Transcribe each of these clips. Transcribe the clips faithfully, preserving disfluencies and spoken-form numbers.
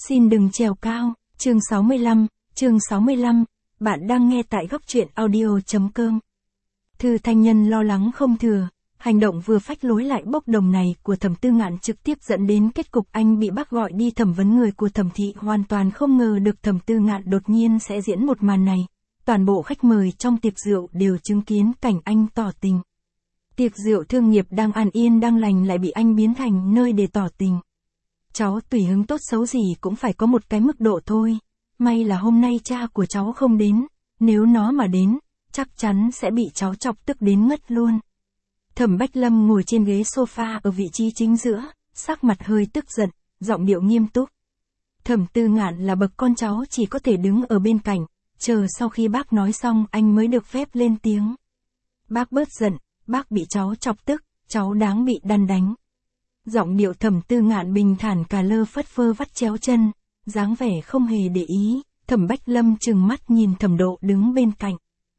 Xin đừng trèo cao, chương sáu mươi lăm, chương sáu mươi lăm, bạn đang nghe tại góc truyện audio.com. Thư Thanh Nhân lo lắng không thừa, hành động vừa phách lối lại bốc đồng này của Thẩm Tư Ngạn trực tiếp dẫn đến kết cục anh bị bác gọi đi thẩm vấn người của Thẩm thị, hoàn toàn không ngờ được Thẩm Tư Ngạn đột nhiên sẽ diễn một màn này. Toàn bộ khách mời trong tiệc rượu đều chứng kiến cảnh anh tỏ tình. Tiệc rượu thương nghiệp đang an yên đang lành lại bị anh biến thành nơi để tỏ tình. Cháu tùy hứng tốt xấu gì cũng phải có một cái mức độ thôi. May là hôm nay cha của cháu không đến, nếu nó mà đến, chắc chắn sẽ bị cháu chọc tức đến ngất luôn. Thẩm Bách Lâm ngồi trên ghế sofa ở vị trí chính giữa, sắc mặt hơi tức giận, giọng điệu nghiêm túc. Thẩm Tư Ngạn là bậc con cháu chỉ có thể đứng ở bên cạnh, chờ sau khi bác nói xong anh mới được phép lên tiếng. Bác bớt giận, bác bị cháu chọc tức, cháu đáng bị đăn đánh. Giọng điệu Thẩm Tư Ngạn bình thản cà lơ phất phơ vắt chéo chân, dáng vẻ không hề để ý. Thẩm Bách Lâm trừng mắt nhìn Thẩm Độ đứng bên cạnh.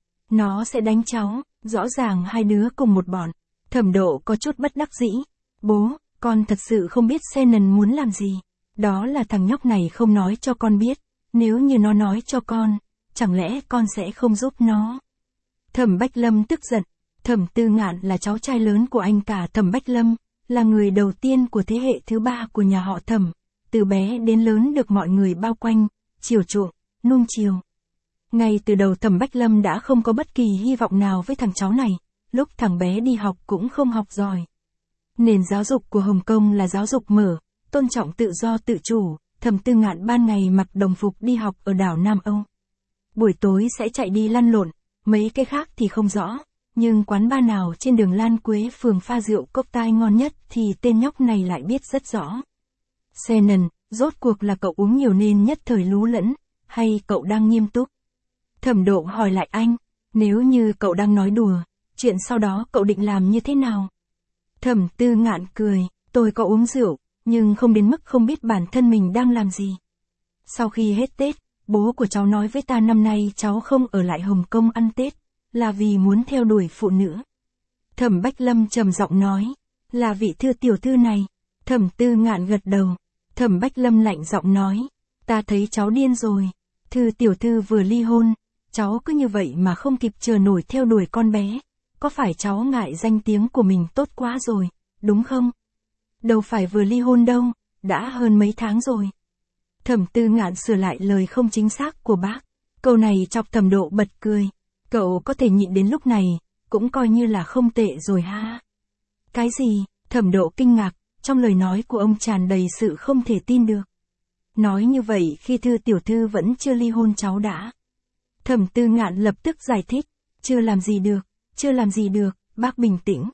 Nó sẽ đánh cháu, rõ ràng hai đứa cùng một bọn. Thẩm Độ có chút bất đắc dĩ. Bố, con thật sự không biết Shannon muốn làm gì. Đó là thằng nhóc này không nói cho con biết. Nếu như nó nói cho con, chẳng lẽ con sẽ không giúp nó? Thẩm Bách Lâm tức giận. Thẩm Tư Ngạn là cháu trai lớn của anh cả Thẩm Bách Lâm, là người đầu tiên của thế hệ thứ ba của nhà họ Thẩm. Từ bé đến lớn được mọi người bao quanh, chiều chuộng, nuông chiều. Ngay từ đầu Thẩm Bách Lâm đã không có bất kỳ hy vọng nào với thằng cháu này, lúc thằng bé đi học cũng không học giỏi. Nền giáo dục của Hồng Kông là giáo dục mở, tôn trọng tự do tự chủ. Thẩm Tư Ngạn ban ngày mặc đồng phục đi học ở đảo Nam Âu. Buổi tối sẽ chạy đi lăn lộn, mấy cái khác thì không rõ. Nhưng quán bar nào trên đường Lan Quế phường pha rượu cốc tai ngon nhất thì tên nhóc này lại biết rất rõ. Shannon, rốt cuộc là cậu uống nhiều nên nhất thời lú lẫn, hay cậu đang nghiêm túc? Thẩm Độ hỏi lại anh, nếu như cậu đang nói đùa, chuyện sau đó cậu định làm như thế nào? Thẩm Tư Ngạn cười, tôi có uống rượu, nhưng không đến mức không biết bản thân mình đang làm gì. Sau khi hết Tết, bố của cháu nói với ta năm nay cháu không ở lại Hồng Kông ăn Tết, là vì muốn theo đuổi phụ nữ. Thẩm Bách Lâm trầm giọng nói, là vị Thư tiểu thư này. Thẩm Tư Ngạn gật đầu. Thẩm Bách Lâm lạnh giọng nói, ta thấy cháu điên rồi. Thư tiểu thư vừa ly hôn, cháu cứ như vậy mà không kịp chờ nổi theo đuổi con bé. Có phải cháu ngại danh tiếng của mình tốt quá rồi, đúng không? Đâu phải vừa ly hôn đâu, đã hơn mấy tháng rồi. Thẩm Tư Ngạn sửa lại lời không chính xác của bác. Câu này chọc Thẩm Độ bật cười. Cậu có thể nhịn đến lúc này, cũng coi như là không tệ rồi ha. Cái gì? Thẩm Độ kinh ngạc, trong lời nói của ông tràn đầy sự không thể tin được. Nói như vậy khi Thư tiểu thư vẫn chưa ly hôn cháu đã. Thẩm Tư Ngạn lập tức giải thích, chưa làm gì được, chưa làm gì được, bác bình tĩnh.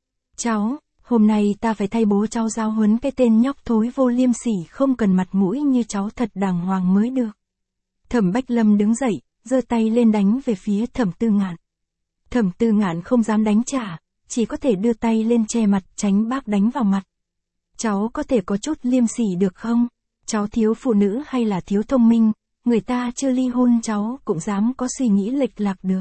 Cháu, hôm nay ta phải thay bố cháu giáo huấn cái tên nhóc thối vô liêm sỉ không cần mặt mũi như cháu thật đàng hoàng mới được. Thẩm Bách Lâm đứng dậy, giơ tay lên đánh về phía Thẩm Tư Ngạn. Thẩm Tư Ngạn không dám đánh trả, chỉ có thể đưa tay lên che mặt tránh bác đánh vào mặt. Cháu có thể có chút liêm sỉ được không? Cháu thiếu phụ nữ hay là thiếu thông minh, người ta chưa ly hôn cháu cũng dám có suy nghĩ lệch lạc được.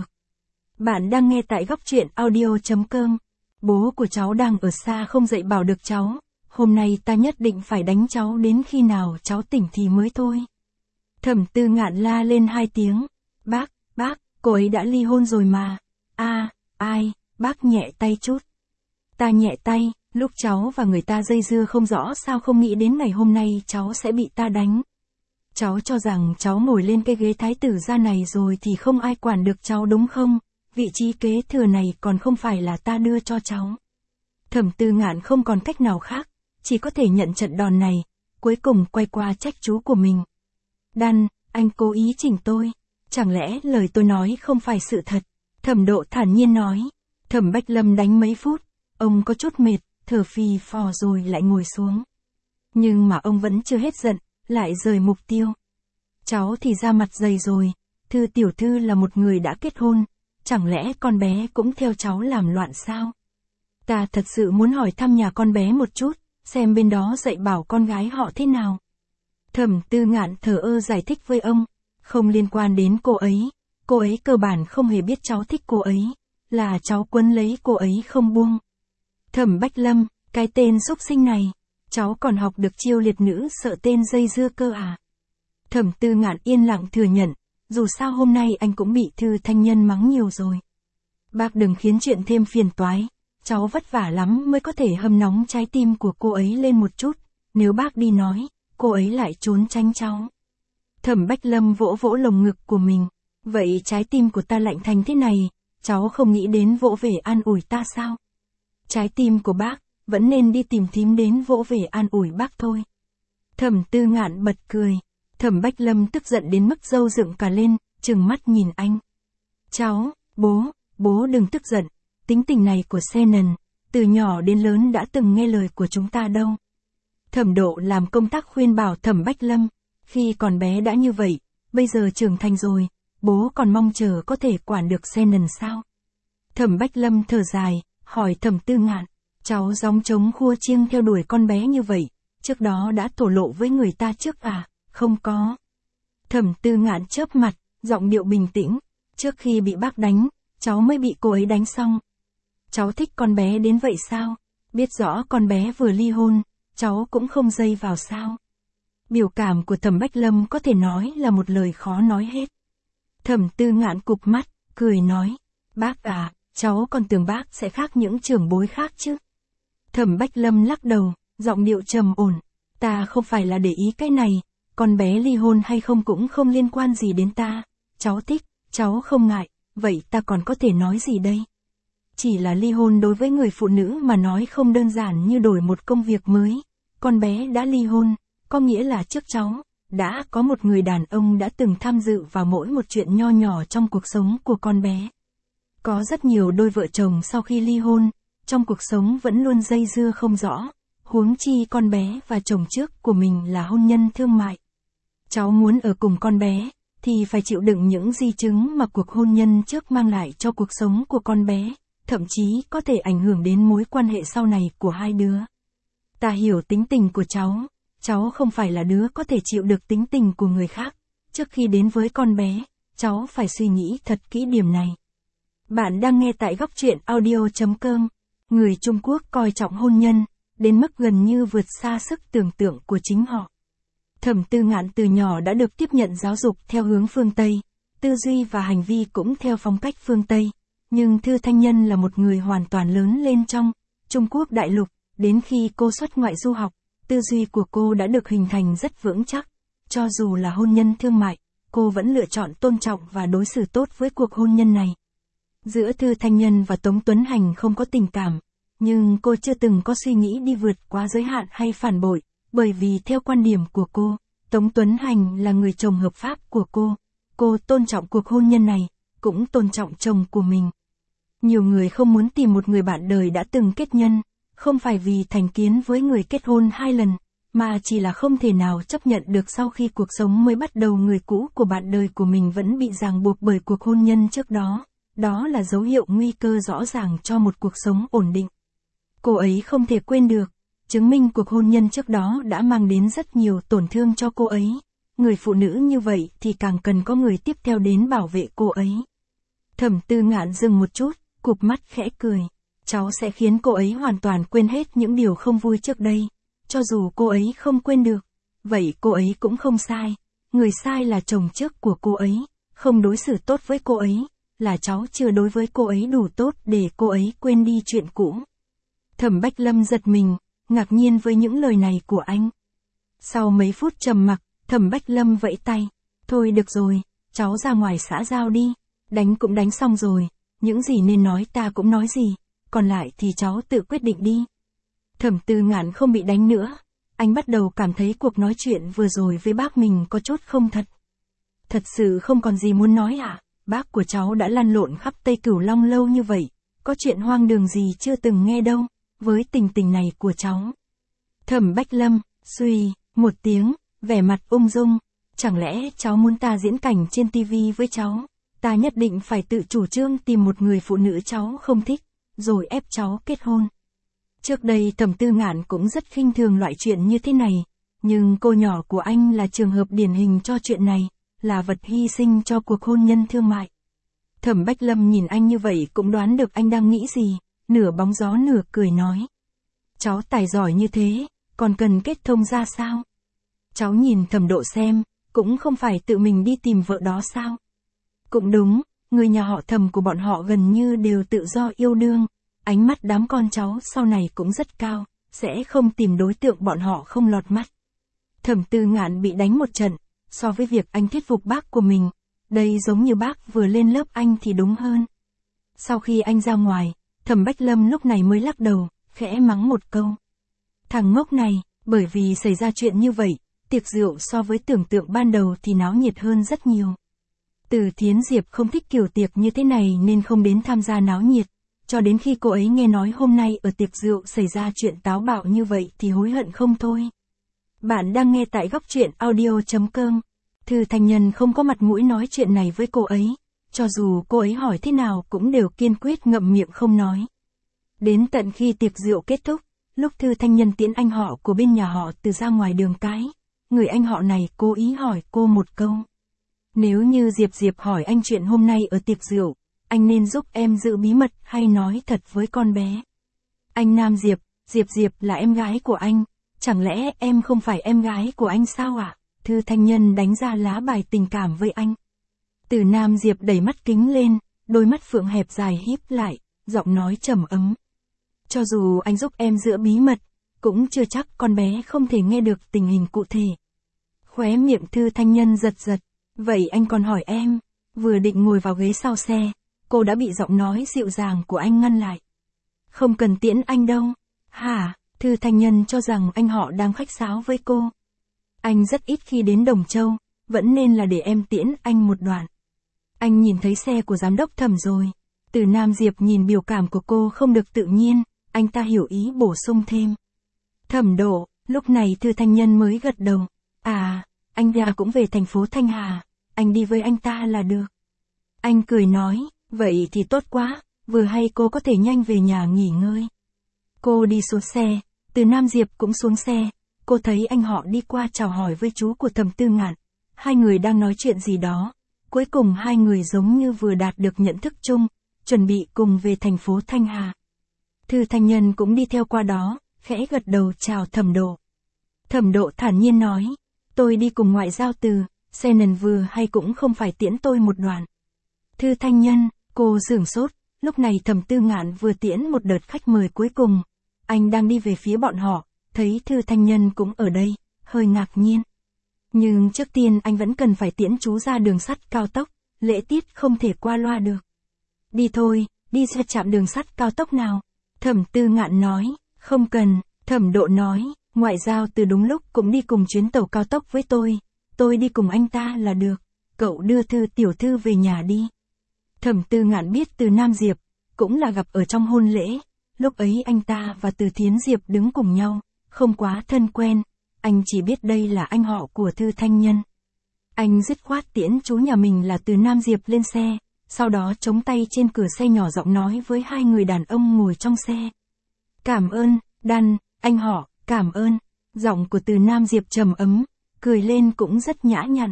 Bạn đang nghe tại góc truyện audio.com. Bố của cháu đang ở xa không dạy bảo được cháu, hôm nay ta nhất định phải đánh cháu đến khi nào cháu tỉnh thì mới thôi. Thẩm Tư Ngạn la lên hai tiếng. Bác, bác, cô ấy đã ly hôn rồi mà. A, à, ai, bác nhẹ tay chút. Ta nhẹ tay, lúc cháu và người ta dây dưa không rõ sao không nghĩ đến ngày hôm nay cháu sẽ bị ta đánh. Cháu cho rằng cháu ngồi lên cái ghế thái tử gia này rồi thì không ai quản được cháu đúng không? Vị trí kế thừa này còn không phải là ta đưa cho cháu. Thẩm Tư Ngạn không còn cách nào khác, chỉ có thể nhận trận đòn này, cuối cùng quay qua trách chú của mình. Đan, anh cố ý chỉnh tôi. Chẳng lẽ lời tôi nói không phải sự thật? Thẩm Độ thản nhiên nói. Thẩm Bách Lâm đánh mấy phút, ông có chút mệt, thở phì phò rồi lại ngồi xuống. Nhưng mà ông vẫn chưa hết giận, lại rời mục tiêu. Cháu thì ra mặt dày rồi, Thư tiểu thư là một người đã kết hôn, chẳng lẽ con bé cũng theo cháu làm loạn sao? Ta thật sự muốn hỏi thăm nhà con bé một chút, xem bên đó dạy bảo con gái họ thế nào. Thẩm Tư Ngạn thờ ơ giải thích với ông. Không liên quan đến cô ấy, cô ấy cơ bản không hề biết cháu thích cô ấy, là cháu quấn lấy cô ấy không buông. Thẩm Bách Lâm, cái tên xúc sinh này, cháu còn học được chiêu liệt nữ sợ tên dây dưa cơ à? Thẩm Tư Ngạn yên lặng thừa nhận, dù sao hôm nay anh cũng bị Thư Thanh Nhân mắng nhiều rồi. Bác đừng khiến chuyện thêm phiền toái, cháu vất vả lắm mới có thể hâm nóng trái tim của cô ấy lên một chút, nếu bác đi nói, cô ấy lại trốn tránh cháu. Thẩm Bách Lâm vỗ vỗ lồng ngực của mình, vậy trái tim của ta lạnh thành thế này, cháu không nghĩ đến vỗ về an ủi ta sao? Trái tim của bác, vẫn nên đi tìm thím đến vỗ về an ủi bác thôi. Thẩm Tư Ngạn bật cười, Thẩm Bách Lâm tức giận đến mức râu dựng cả lên, trừng mắt nhìn anh. Cháu, bố, bố đừng tức giận, tính tình này của Shannon, từ nhỏ đến lớn đã từng nghe lời của chúng ta đâu. Thẩm Độ làm công tác khuyên bảo Thẩm Bách Lâm, khi còn bé đã như vậy, bây giờ trưởng thành rồi, bố còn mong chờ có thể quản được Shannon sao? Thẩm Bách Lâm thở dài, hỏi Thẩm Tư Ngạn, cháu gióng trống khua chiêng theo đuổi con bé như vậy, trước đó đã thổ lộ với người ta trước à? Không có. Thẩm Tư Ngạn chớp mặt, giọng điệu bình tĩnh, trước khi bị bác đánh, cháu mới bị cô ấy đánh xong. Cháu thích con bé đến vậy sao? Biết rõ con bé vừa ly hôn, cháu cũng không dây vào sao? Biểu cảm của Thẩm Bách Lâm có thể nói là một lời khó nói hết. Thẩm Tư Ngạn cụp mắt, cười nói, bác à, cháu còn tưởng bác sẽ khác những trưởng bối khác chứ. Thẩm Bách Lâm lắc đầu, giọng điệu trầm ổn, ta không phải là để ý cái này, con bé ly hôn hay không cũng không liên quan gì đến ta, cháu thích, cháu không ngại, vậy ta còn có thể nói gì đây? Chỉ là ly hôn đối với người phụ nữ mà nói không đơn giản như đổi một công việc mới, con bé đã ly hôn, có nghĩa là trước cháu, đã có một người đàn ông đã từng tham dự vào mỗi một chuyện nho nhỏ trong cuộc sống của con bé. Có rất nhiều đôi vợ chồng sau khi ly hôn, trong cuộc sống vẫn luôn dây dưa không rõ, huống chi con bé và chồng trước của mình là hôn nhân thương mại. Cháu muốn ở cùng con bé, thì phải chịu đựng những di chứng mà cuộc hôn nhân trước mang lại cho cuộc sống của con bé, thậm chí có thể ảnh hưởng đến mối quan hệ sau này của hai đứa. Ta hiểu tính tình của cháu, cháu không phải là đứa có thể chịu được tính tình của người khác, trước khi đến với con bé, cháu phải suy nghĩ thật kỹ điểm này. Bạn đang nghe tại góc truyện audio chấm com. Người Trung Quốc coi trọng hôn nhân, đến mức gần như vượt xa sức tưởng tượng của chính họ. Thẩm Tư Ngạn từ nhỏ đã được tiếp nhận giáo dục theo hướng phương Tây, tư duy và hành vi cũng theo phong cách phương Tây, nhưng Thư Thanh Nhân là một người hoàn toàn lớn lên trong Trung Quốc đại lục, đến khi cô xuất ngoại du học, tư duy của cô đã được hình thành rất vững chắc, cho dù là hôn nhân thương mại, cô vẫn lựa chọn tôn trọng và đối xử tốt với cuộc hôn nhân này. Giữa Thư Thanh Nhân và Tống Tuấn Hành không có tình cảm, nhưng cô chưa từng có suy nghĩ đi vượt quá giới hạn hay phản bội, bởi vì theo quan điểm của cô, Tống Tuấn Hành là người chồng hợp pháp của cô, cô tôn trọng cuộc hôn nhân này, cũng tôn trọng chồng của mình. Nhiều người không muốn tìm một người bạn đời đã từng kết nhân, không phải vì thành kiến với người kết hôn hai lần, mà chỉ là không thể nào chấp nhận được sau khi cuộc sống mới bắt đầu người cũ của bạn đời của mình vẫn bị ràng buộc bởi cuộc hôn nhân trước đó. Đó là dấu hiệu nguy cơ rõ ràng cho một cuộc sống ổn định. Cô ấy không thể quên được, chứng minh cuộc hôn nhân trước đó đã mang đến rất nhiều tổn thương cho cô ấy. Người phụ nữ như vậy thì càng cần có người tiếp theo đến bảo vệ cô ấy. Thẩm Tư Ngạn dừng một chút, cụp mắt khẽ cười. Cháu sẽ khiến cô ấy hoàn toàn quên hết những điều không vui trước đây. Cho dù cô ấy không quên được, vậy cô ấy cũng không sai. Người sai là chồng trước của cô ấy, không đối xử tốt với cô ấy. Là cháu chưa đối với cô ấy đủ tốt để cô ấy quên đi chuyện cũ. Thẩm Bách Lâm giật mình, ngạc nhiên với những lời này của anh. Sau mấy phút trầm mặc, Thẩm Bách Lâm vẫy tay. Thôi được rồi, cháu ra ngoài xã giao đi. Đánh cũng đánh xong rồi, những gì nên nói ta cũng nói gì, còn lại thì cháu tự quyết định đi. Thẩm Tư Ngạn không bị đánh nữa. Anh bắt đầu cảm thấy cuộc nói chuyện vừa rồi với bác mình có chút không thật. Thật sự không còn gì muốn nói à? Bác của cháu đã lăn lộn khắp Tây Cửu Long lâu như vậy, có chuyện hoang đường gì chưa từng nghe đâu, với tình tình này của cháu. Thẩm Bách Lâm, suy, một tiếng, vẻ mặt ung dung, chẳng lẽ cháu muốn ta diễn cảnh trên tivi với cháu, ta nhất định phải tự chủ trương tìm một người phụ nữ cháu không thích, rồi ép cháu kết hôn. Trước đây Thẩm Tư Ngạn cũng rất khinh thường loại chuyện như thế này, nhưng cô nhỏ của anh là trường hợp điển hình cho chuyện này. Là vật hy sinh cho cuộc hôn nhân thương mại. Thẩm Bách Lâm nhìn anh như vậy cũng đoán được anh đang nghĩ gì, nửa bóng gió nửa cười nói. Cháu tài giỏi như thế, còn cần kết thông ra sao? Cháu nhìn Thẩm Độ xem, cũng không phải tự mình đi tìm vợ đó sao? Cũng đúng, người nhà họ Thẩm của bọn họ gần như đều tự do yêu đương, ánh mắt đám con cháu sau này cũng rất cao, sẽ không tìm đối tượng bọn họ không lọt mắt. Thẩm Tư Ngạn bị đánh một trận, so với việc anh thuyết phục bác của mình, đây giống như bác vừa lên lớp anh thì đúng hơn. Sau khi anh ra ngoài, Thẩm Bách Lâm lúc này mới lắc đầu, khẽ mắng một câu. Thằng ngốc này, bởi vì xảy ra chuyện như vậy, tiệc rượu so với tưởng tượng ban đầu thì náo nhiệt hơn rất nhiều. Từ Thiến Diệp không thích kiểu tiệc như thế này nên không đến tham gia náo nhiệt, cho đến khi cô ấy nghe nói hôm nay ở tiệc rượu xảy ra chuyện táo bạo như vậy thì hối hận không thôi. Bạn đang nghe tại góc truyện audio chấm com. Thư Thanh Nhân không có mặt mũi nói chuyện này với cô ấy, cho dù cô ấy hỏi thế nào cũng đều kiên quyết ngậm miệng không nói. Đến tận khi tiệc rượu kết thúc, lúc Thư Thanh Nhân tiễn anh họ của bên nhà họ từ ra ngoài đường cái, người anh họ này cố ý hỏi cô một câu. Nếu như Diệp Diệp hỏi anh chuyện hôm nay ở tiệc rượu, anh nên giúp em giữ bí mật hay nói thật với con bé? Anh Nam Diệp, Diệp Diệp là em gái của anh, chẳng lẽ em không phải em gái của anh sao ạ? À? Thư Thanh Nhân đánh ra lá bài tình cảm với anh. Từ Nam Diệp đẩy mắt kính lên, đôi mắt phượng hẹp dài híp lại, giọng nói trầm ấm. Cho dù anh giúp em giữ bí mật, cũng chưa chắc con bé không thể nghe được tình hình cụ thể. Khóe miệng Thư Thanh Nhân giật giật, vậy anh còn hỏi em, vừa định ngồi vào ghế sau xe, cô đã bị giọng nói dịu dàng của anh ngăn lại. Không cần tiễn anh đâu. Hả? Thư Thanh Nhân cho rằng anh họ đang khách sáo với cô. Anh rất ít khi đến Đồng Châu, vẫn nên là để em tiễn anh một đoạn. Anh nhìn thấy xe của giám đốc Thẩm rồi. Từ Nam Diệp nhìn biểu cảm của cô không được tự nhiên, anh ta hiểu ý bổ sung thêm. Thẩm Độ, lúc này Thư Thanh Nhân mới gật đầu. À, anh ta cũng về thành phố Thanh Hà, anh đi với anh ta là được. Anh cười nói, vậy thì tốt quá, vừa hay cô có thể nhanh về nhà nghỉ ngơi. Cô đi xuống xe, Từ Nam Diệp cũng xuống xe, cô thấy anh họ đi qua chào hỏi với chú của Thẩm Tư Ngạn. Hai người đang nói chuyện gì đó, cuối cùng hai người giống như vừa đạt được nhận thức chung, chuẩn bị cùng về thành phố Thanh Hà. Thư Thanh Nhân cũng đi theo qua đó, khẽ gật đầu chào Thẩm Độ. Thẩm Độ thản nhiên nói, tôi đi cùng ngoại giao từ, xe nần vừa hay cũng không phải tiễn tôi một đoạn. Thư Thanh Nhân, cô sửng sốt, lúc này Thẩm Tư Ngạn vừa tiễn một đợt khách mời cuối cùng. Anh đang đi về phía bọn họ, thấy Thư Thanh Nhân cũng ở đây, hơi ngạc nhiên. Nhưng trước tiên anh vẫn cần phải tiễn chú ra đường sắt cao tốc, lễ tiết không thể qua loa được. Đi thôi, đi xe chạm đường sắt cao tốc nào? Thẩm Tư Ngạn nói, không cần. Thẩm Độ nói, ngoại giao từ đúng lúc cũng đi cùng chuyến tàu cao tốc với tôi, tôi đi cùng anh ta là được, cậu đưa Thư tiểu thư về nhà đi. Thẩm Tư Ngạn biết Từ Nam Diệp, cũng là gặp ở trong hôn lễ, lúc ấy anh ta và Từ Thiến Diệp đứng cùng nhau, không quá thân quen, anh chỉ biết đây là anh họ của Thư Thanh Nhân. Anh dứt khoát tiễn chú nhà mình là Từ Nam Diệp lên xe, sau đó chống tay trên cửa xe nhỏ giọng nói với hai người đàn ông ngồi trong xe. Cảm ơn, Đan, anh họ, cảm ơn. Giọng của Từ Nam Diệp trầm ấm, cười lên cũng rất nhã nhặn.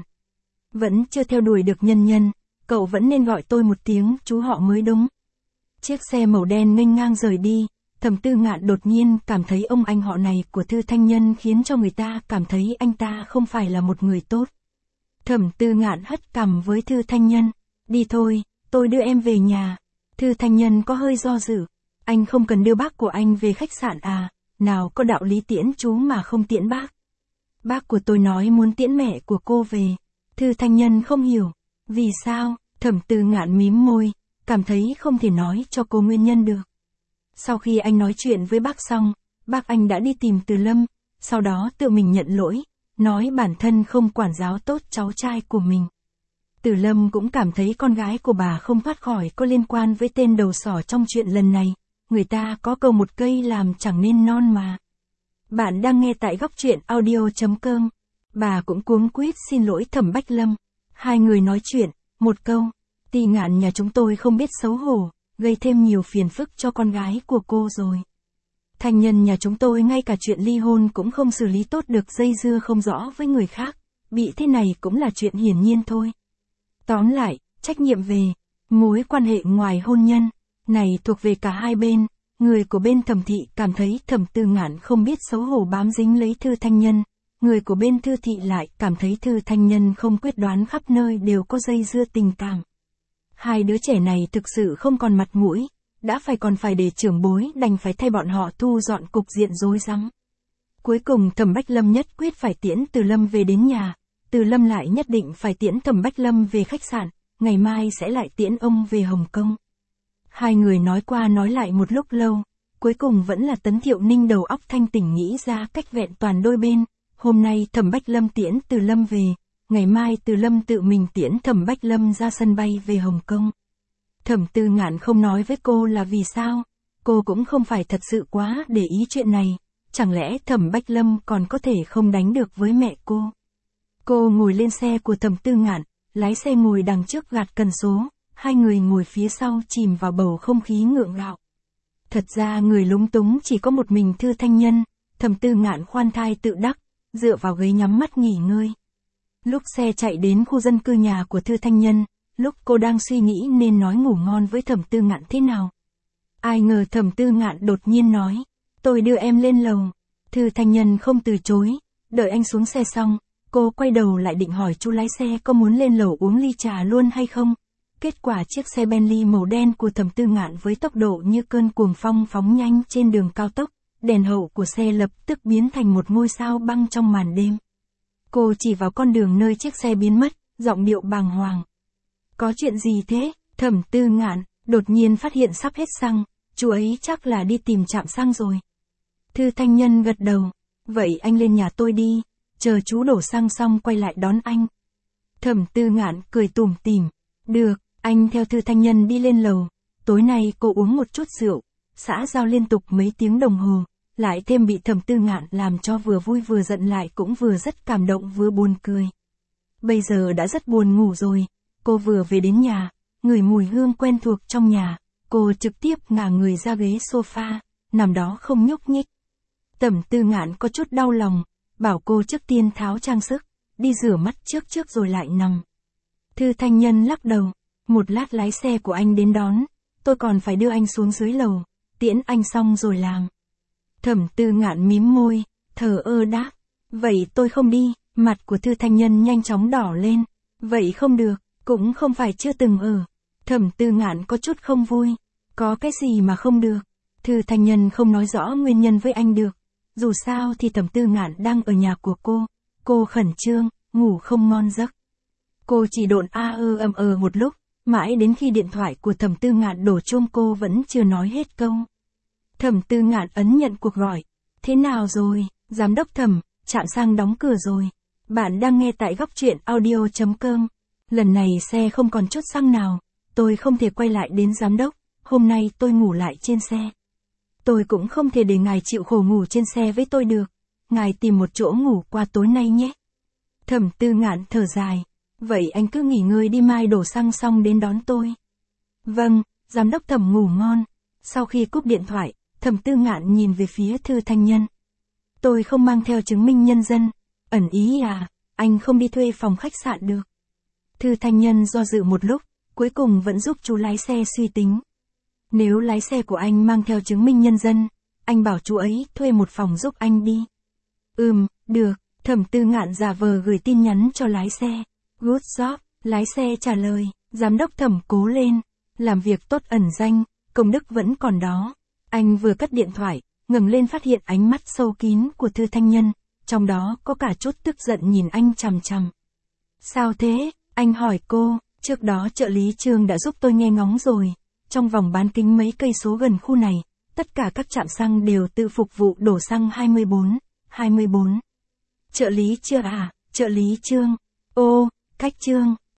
Vẫn chưa theo đuổi được Nhân Nhân, cậu vẫn nên gọi tôi một tiếng chú họ mới đúng. Chiếc xe màu đen nghênh ngang rời đi, Thẩm Tư Ngạn đột nhiên cảm thấy ông anh họ này của Thư Thanh Nhân khiến cho người ta cảm thấy anh ta không phải là một người tốt. Thẩm Tư Ngạn hất cằm với Thư Thanh Nhân, đi thôi, tôi đưa em về nhà. Thư Thanh Nhân có hơi do dự, anh không cần đưa bác của anh về khách sạn à, nào có đạo lý tiễn chú mà không tiễn bác. Bác của tôi nói muốn tiễn mẹ của cô về. Thư Thanh Nhân không hiểu, vì sao? Thẩm Tư Ngạn mím môi, cảm thấy không thể nói cho cô nguyên nhân được. Sau khi anh nói chuyện với bác xong, bác anh đã đi tìm Từ Lâm, sau đó tự mình nhận lỗi, nói bản thân không quản giáo tốt cháu trai của mình. Từ Lâm cũng cảm thấy con gái của bà không thoát khỏi có liên quan với tên đầu sỏ trong chuyện lần này, người ta có câu một cây làm chẳng nên non mà. Bạn đang nghe tại góc truyện audio chấm com. Bà cũng cuống quýt xin lỗi Thẩm Bách Lâm. Hai người nói chuyện, một câu, Tì Ngạn nhà chúng tôi không biết xấu hổ, gây thêm nhiều phiền phức cho con gái của cô rồi. Thanh Nhân nhà chúng tôi ngay cả chuyện ly hôn cũng không xử lý tốt được, dây dưa không rõ với người khác, bị thế này cũng là chuyện hiển nhiên thôi. Tóm lại, trách nhiệm về mối quan hệ ngoài hôn nhân này thuộc về cả hai bên. Người của bên Thẩm thị cảm thấy Thẩm Tư Ngạn không biết xấu hổ bám dính lấy Thư Thanh Nhân, người của bên Thư thị lại cảm thấy Thư Thanh Nhân không quyết đoán, khắp nơi đều có dây dưa tình cảm. Hai đứa trẻ này thực sự không còn mặt mũi, đã phải còn phải để trưởng bối đành phải thay bọn họ thu dọn cục diện rối rắm. Cuối cùng Thẩm Bách Lâm nhất quyết phải tiễn Từ Lâm về đến nhà, Từ Lâm lại nhất định phải tiễn Thẩm Bách Lâm về khách sạn, ngày mai sẽ lại tiễn ông về Hồng Kông. Hai người nói qua nói lại một lúc lâu, cuối cùng vẫn là Tấn Thiệu Ninh đầu óc thanh tỉnh nghĩ ra cách vẹn toàn đôi bên. Hôm nay Thẩm Bách Lâm tiễn Từ Lâm về, ngày mai Từ Lâm tự mình tiễn Thẩm Bách Lâm ra sân bay về Hồng Kông. Thẩm Tư Ngạn không nói với cô là vì sao, cô cũng không phải thật sự quá để ý chuyện này, chẳng lẽ Thẩm Bách Lâm còn có thể không đánh được với mẹ cô. Cô ngồi lên xe của Thẩm Tư Ngạn, lái xe ngồi đằng trước gạt cần số, hai người ngồi phía sau chìm vào bầu không khí ngượng ngạo. Thật ra người lúng túng chỉ có một mình Thư Thanh Nhân, Thẩm Tư Ngạn khoan thai tự đắc, dựa vào ghế nhắm mắt nghỉ ngơi. Lúc xe chạy đến khu dân cư nhà của Thư Thanh Nhân, lúc cô đang suy nghĩ nên nói ngủ ngon với Thẩm Tư Ngạn thế nào. Ai ngờ Thẩm Tư Ngạn đột nhiên nói, tôi đưa em lên lầu. Thư Thanh Nhân không từ chối, đợi anh xuống xe xong, cô quay đầu lại định hỏi chú lái xe có muốn lên lầu uống ly trà luôn hay không. Kết quả chiếc xe Bentley màu đen của Thẩm Tư Ngạn với tốc độ như cơn cuồng phong phóng nhanh trên đường cao tốc, đèn hậu của xe lập tức biến thành một ngôi sao băng trong màn đêm. Cô chỉ vào con đường nơi chiếc xe biến mất, giọng điệu bàng hoàng. Có chuyện gì thế? Thẩm Tư Ngạn đột nhiên phát hiện sắp hết xăng, chú ấy chắc là đi tìm trạm xăng rồi. Thư Thanh Nhân gật đầu, vậy anh lên nhà tôi đi, chờ chú đổ xăng xong quay lại đón anh. Thẩm Tư Ngạn cười tủm tỉm, được, anh theo Thư Thanh Nhân đi lên lầu. Tối nay cô uống một chút rượu, xã giao liên tục mấy tiếng đồng hồ, lại thêm bị Thẩm Tư Ngạn làm cho vừa vui vừa giận lại cũng vừa rất cảm động vừa buồn cười. Bây giờ đã rất buồn ngủ rồi, cô vừa về đến nhà, ngửi mùi hương quen thuộc trong nhà, cô trực tiếp ngả người ra ghế sofa, nằm đó không nhúc nhích. Thẩm Tư Ngạn có chút đau lòng, bảo cô trước tiên tháo trang sức, đi rửa mắt trước trước rồi lại nằm. Thư Thanh Nhân lắc đầu, một lát lái xe của anh đến đón, tôi còn phải đưa anh xuống dưới lầu, tiễn anh xong rồi làm. Thẩm Tư Ngạn mím môi, thờ ơ đáp, vậy tôi không đi. Mặt của Thư Thanh Nhân nhanh chóng đỏ lên, vậy không được, cũng không phải chưa từng ở. Thẩm Tư Ngạn có chút không vui, có cái gì mà không được. Thư Thanh Nhân không nói rõ nguyên nhân với anh được, dù sao thì Thẩm Tư Ngạn đang ở nhà của cô, cô khẩn trương, ngủ không ngon giấc. Cô chỉ độn a ơ ầm ờ một lúc, mãi đến khi điện thoại của Thẩm Tư Ngạn đổ chuông cô vẫn chưa nói hết câu. Thẩm Tư Ngạn ấn nhận cuộc gọi, thế nào rồi, giám đốc Thẩm, trạm xăng đóng cửa rồi. Bạn đang nghe tại góc truyện audio chấm com. Lần này xe không còn chút xăng nào, tôi không thể quay lại đến giám đốc, hôm nay tôi ngủ lại trên xe. Tôi cũng không thể để ngài chịu khổ ngủ trên xe với tôi được, ngài tìm một chỗ ngủ qua tối nay nhé. Thẩm Tư Ngạn thở dài, vậy anh cứ nghỉ ngơi đi, mai đổ xăng xong đến đón tôi. Vâng, giám đốc Thẩm ngủ ngon. Sau khi cúp điện thoại, Thẩm Tư Ngạn nhìn về phía Thư Thanh Nhân. Tôi không mang theo chứng minh nhân dân. Ẩn ý à, anh không đi thuê phòng khách sạn được. Thư Thanh Nhân do dự một lúc, cuối cùng vẫn giúp chú lái xe suy tính. Nếu lái xe của anh mang theo chứng minh nhân dân, anh bảo chú ấy thuê một phòng giúp anh đi. Ừm, được, Thẩm Tư Ngạn giả vờ gửi tin nhắn cho lái xe. Good job, lái xe trả lời, giám đốc Thẩm cố lên, làm việc tốt ẩn danh, công đức vẫn còn đó. Anh vừa cất điện thoại, ngẩng lên phát hiện ánh mắt sâu kín của Thư Thanh Nhân, trong đó có cả chút tức giận nhìn anh chằm chằm. Sao thế? Anh hỏi cô, trước đó trợ lý Trương đã giúp tôi nghe ngóng rồi, trong vòng bán kính mấy cây số gần khu này, tất cả các trạm xăng đều tự phục vụ đổ xăng hai mươi bốn, hai mươi bốn. Trợ lý Trương à, trợ lý Trương. Ô, cách Trương,